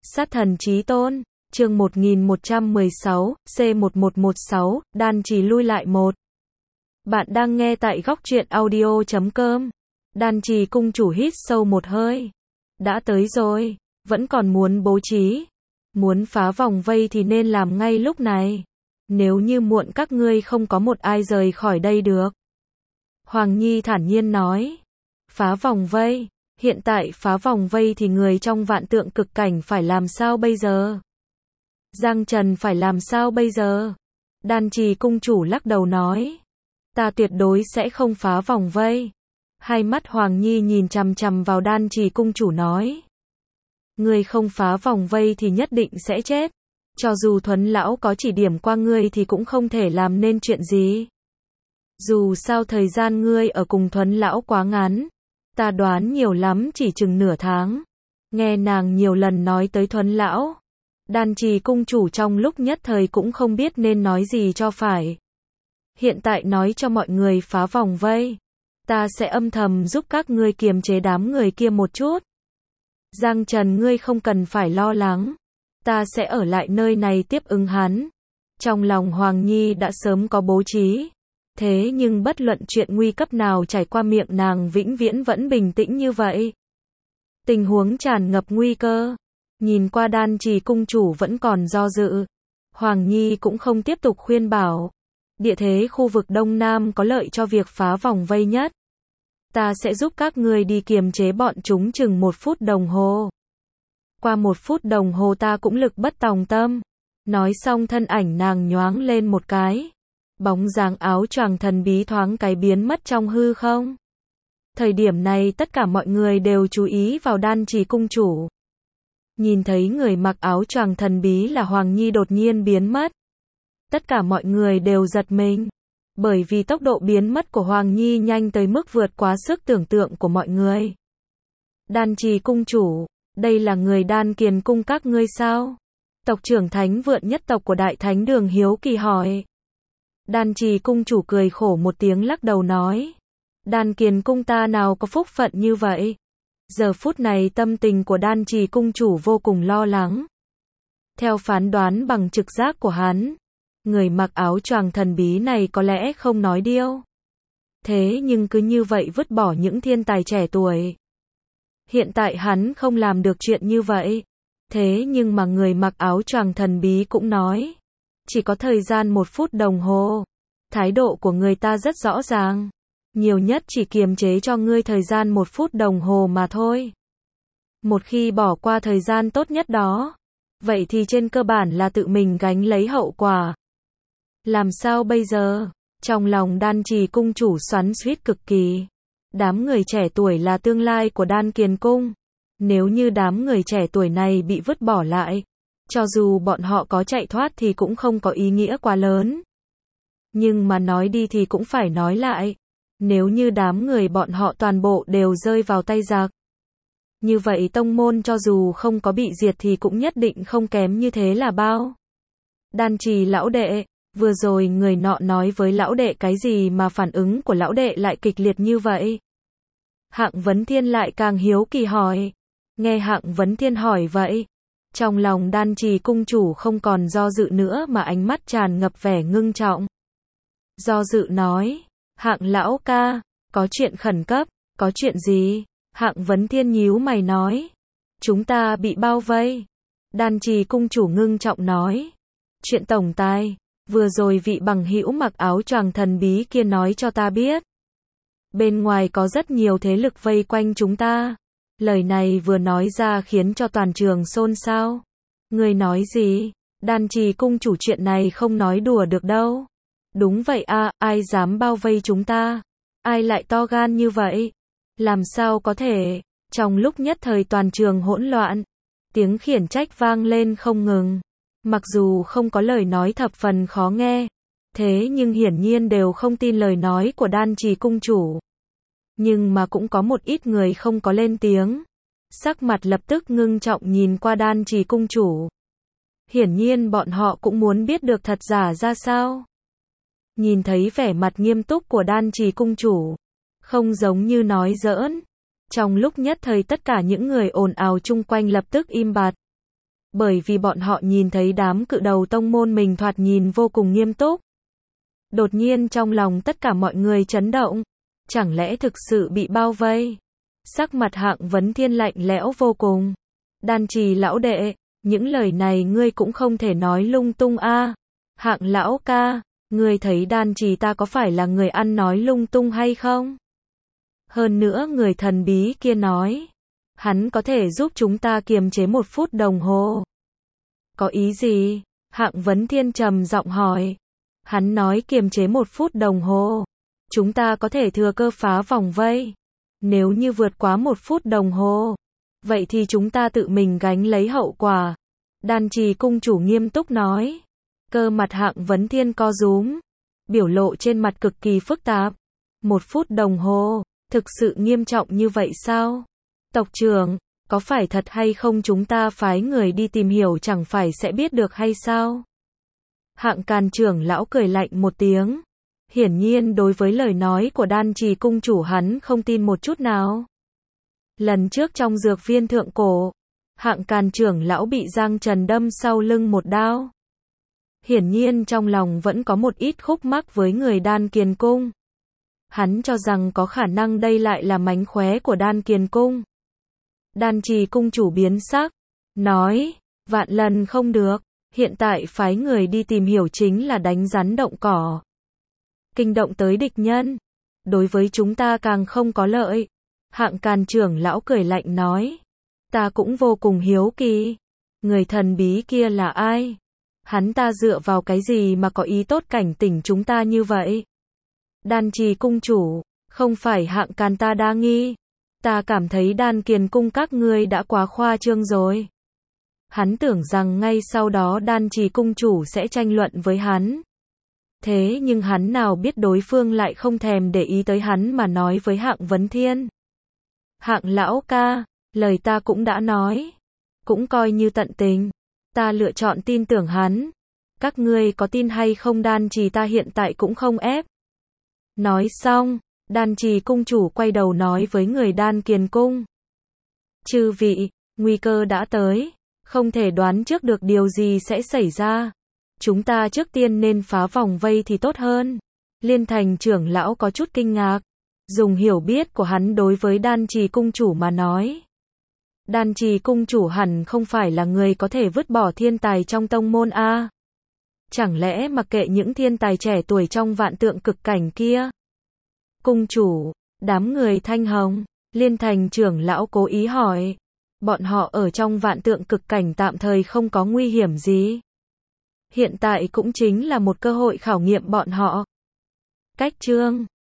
Sát thần chí tôn, chương 1116, C1116, đan trì lui lại một. Bạn đang nghe tại góc truyện audio.com. Đan trì cung chủ hít sâu một hơi. Đã tới rồi, vẫn còn muốn bố trí. Muốn phá vòng vây thì nên làm ngay lúc này. Nếu như muộn các ngươi không có một ai rời khỏi đây được. Hoàng Nhi thản nhiên nói. Phá vòng vây. Hiện tại phá vòng vây thì người trong vạn tượng cực cảnh phải làm sao bây giờ? Giang Trần phải làm sao bây giờ? Đan trì cung chủ lắc đầu nói. Ta tuyệt đối sẽ không phá vòng vây. Hai mắt Hoàng Nhi nhìn chằm chằm vào đan trì cung chủ nói. Ngươi không phá vòng vây thì nhất định sẽ chết. Cho dù Thuấn Lão có chỉ điểm qua ngươi thì cũng không thể làm nên chuyện gì. Dù sao thời gian ngươi ở cùng Thuấn Lão quá ngắn. Ta đoán nhiều lắm chỉ chừng nửa tháng. Nghe nàng nhiều lần nói tới Thuấn Lão. Đan trì cung chủ trong lúc nhất thời cũng không biết nên nói gì cho phải. Hiện tại nói cho mọi người phá vòng vây. Ta sẽ âm thầm giúp các ngươi kiềm chế đám người kia một chút. Giang Trần ngươi không cần phải lo lắng. Ta sẽ ở lại nơi này tiếp ứng hắn. Trong lòng Hoàng Nhi đã sớm có bố trí. Thế nhưng bất luận chuyện nguy cấp nào trải qua miệng nàng vĩnh viễn vẫn bình tĩnh như vậy. Tình huống tràn ngập nguy cơ. Nhìn qua đan trì cung chủ vẫn còn do dự. Hoàng Nhi cũng không tiếp tục khuyên bảo. Địa thế khu vực Đông Nam có lợi cho việc phá vòng vây nhất. Ta sẽ giúp các ngươi đi kiềm chế bọn chúng chừng 1 phút đồng hồ. Qua 1 phút đồng hồ ta cũng lực bất tòng tâm. Nói xong thân ảnh nàng nhoáng lên một cái. Bóng dáng áo choàng thần bí thoáng cái biến mất trong hư không. Thời điểm này tất cả mọi người đều chú ý vào đan trì cung chủ. Nhìn thấy người mặc áo choàng thần bí là Hoàng Nhi đột nhiên biến mất. Tất cả mọi người đều giật mình. Bởi vì tốc độ biến mất của Hoàng Nhi nhanh tới mức vượt quá sức tưởng tượng của mọi người. Đan trì cung chủ, đây là người đan kiền cung các ngươi sao? Tộc trưởng thánh vượn nhất tộc của Đại Thánh Đường hiếu kỳ hỏi. Đan trì cung chủ cười khổ một tiếng lắc đầu nói. Đan kiền cung ta nào có phúc phận như vậy. Giờ phút này tâm tình của đan trì cung chủ vô cùng lo lắng. Theo phán đoán bằng trực giác của hắn, người mặc áo choàng thần bí này có lẽ không nói điêu. Thế nhưng cứ như vậy vứt bỏ những thiên tài trẻ tuổi. Hiện tại hắn không làm được chuyện như vậy. Thế nhưng mà người mặc áo choàng thần bí cũng nói. Chỉ có thời gian 1 phút đồng hồ. Thái độ của người ta rất rõ ràng. Nhiều nhất chỉ kiềm chế cho ngươi thời gian 1 phút đồng hồ mà thôi. Một khi bỏ qua thời gian tốt nhất đó, vậy thì trên cơ bản là tự mình gánh lấy hậu quả. Làm sao bây giờ? Trong lòng đan trì cung chủ xoắn xuýt cực kỳ. Đám người trẻ tuổi là tương lai của đan kiền cung. Nếu như đám người trẻ tuổi này bị vứt bỏ lại, cho dù bọn họ có chạy thoát thì cũng không có ý nghĩa quá lớn. Nhưng mà nói đi thì cũng phải nói lại. Nếu như đám người bọn họ toàn bộ đều rơi vào tay giặc, như vậy tông môn cho dù không có bị diệt thì cũng nhất định không kém như thế là bao. Đan trì lão đệ, vừa rồi người nọ nói với lão đệ cái gì mà phản ứng của lão đệ lại kịch liệt như vậy? Hạng Vấn Thiên lại càng hiếu kỳ hỏi. Nghe Hạng Vấn Thiên hỏi vậy, trong lòng đan trì cung chủ không còn do dự nữa mà ánh mắt tràn ngập vẻ ngưng trọng. Do dự nói. Hạng lão ca, có chuyện khẩn cấp, có chuyện gì? Hạng Vấn Thiên nhíu mày nói. Chúng ta bị bao vây. Đan trì cung chủ ngưng trọng nói. Chuyện tổng tài, vừa rồi vị bằng hữu mặc áo choàng thần bí kia nói cho ta biết. Bên ngoài có rất nhiều thế lực vây quanh chúng ta. Lời này vừa nói ra khiến cho toàn trường xôn xao. Ngươi nói gì? Đan trì cung chủ chuyện này không nói đùa được đâu. Đúng vậy à, ai dám bao vây chúng ta? Ai lại to gan như vậy? Làm sao có thể? Trong lúc nhất thời toàn trường hỗn loạn, tiếng khiển trách vang lên không ngừng. Mặc dù không có lời nói thập phần khó nghe, thế nhưng hiển nhiên đều không tin lời nói của đan trì cung chủ. Nhưng mà cũng có một ít người không có lên tiếng. Sắc mặt lập tức ngưng trọng nhìn qua đan trì cung chủ. Hiển nhiên bọn họ cũng muốn biết được thật giả ra sao. Nhìn thấy vẻ mặt nghiêm túc của đan trì cung chủ, không giống như nói giỡn. Trong lúc nhất thời tất cả những người ồn ào chung quanh lập tức im bặt. bởi vì bọn họ nhìn thấy đám cự đầu tông môn mình thoạt nhìn vô cùng nghiêm túc. Đột nhiên trong lòng tất cả mọi người chấn động, chẳng lẽ thực sự bị bao vây? Sắc mặt Hạng Vấn Thiên lạnh lẽo vô cùng. Đan Trì lão đệ, những lời này ngươi cũng không thể nói lung tung a. Hạng lão ca, ngươi thấy Đan Trì ta có phải là người ăn nói lung tung hay không? Hơn nữa người thần bí kia nói, hắn có thể giúp chúng ta kiềm chế 1 phút đồng hồ. Có ý gì? Hạng Vấn Thiên trầm giọng hỏi. Hắn nói kiềm chế 1 phút đồng hồ, chúng ta có thể thừa cơ phá vòng vây. Nếu như vượt quá 1 phút đồng hồ, vậy thì chúng ta tự mình gánh lấy hậu quả. Đan Trì cung chủ nghiêm túc nói. Cơ mặt Hạng Vấn Thiên co rúm, biểu lộ trên mặt cực kỳ phức tạp. 1 phút đồng hồ, thực sự nghiêm trọng như vậy sao? Tộc trưởng, có phải thật hay không chúng ta phái người đi tìm hiểu chẳng phải sẽ biết được hay sao? Hạng Càn trưởng lão cười lạnh một tiếng. Hiển nhiên đối với lời nói của Đan Trì cung chủ hắn không tin một chút nào. Lần trước trong dược viên thượng cổ, Hạng Càn trưởng lão bị Giang Trần đâm sau lưng một đao. Hiển nhiên trong lòng vẫn có một ít khúc mắc với người Đan Kiền Cung. Hắn cho rằng có khả năng đây lại là mánh khóe của Đan Kiền Cung. Đan Trì cung chủ biến sắc, nói, vạn lần không được, hiện tại phái người đi tìm hiểu chính là đánh rắn động cỏ. Kinh động tới địch nhân, đối với chúng ta càng không có lợi. Hạng Càn trưởng lão cười lạnh nói, ta cũng vô cùng hiếu kỳ, người thần bí kia là ai? Hắn ta dựa vào cái gì mà có ý tốt cảnh tỉnh chúng ta như vậy? Đan Trì cung chủ, không phải Hạng Càn ta đa nghi, ta cảm thấy Đan Kiền Cung các ngươi đã quá khoa trương rồi. Hắn tưởng rằng ngay sau đó Đan Trì cung chủ sẽ tranh luận với hắn. Thế nhưng hắn nào biết đối phương lại không thèm để ý tới hắn mà nói với Hạng Vấn Thiên. Hạng lão ca, lời ta cũng đã nói, cũng coi như tận tình, ta lựa chọn tin tưởng hắn. Các ngươi có tin hay không Đan Trì ta hiện tại cũng không ép. Nói xong, Đan Trì cung chủ quay đầu nói với người Đan Kiền Cung. Chư vị, nguy cơ đã tới, không thể đoán trước được điều gì sẽ xảy ra. Chúng ta trước tiên nên phá vòng vây thì tốt hơn. Liên Thành trưởng lão có chút kinh ngạc, dùng hiểu biết của hắn đối với Đan Trì cung chủ mà nói. Đan Trì cung chủ hẳn không phải là người có thể vứt bỏ thiên tài trong tông môn a. Chẳng lẽ mặc kệ những thiên tài trẻ tuổi trong vạn tượng cực cảnh kia? Cung chủ, đám người Thanh Hồng, Liên Thành trưởng lão cố ý hỏi. Bọn họ ở trong vạn tượng cực cảnh tạm thời không có nguy hiểm gì. Hiện tại cũng chính là một cơ hội khảo nghiệm bọn họ. Cách chương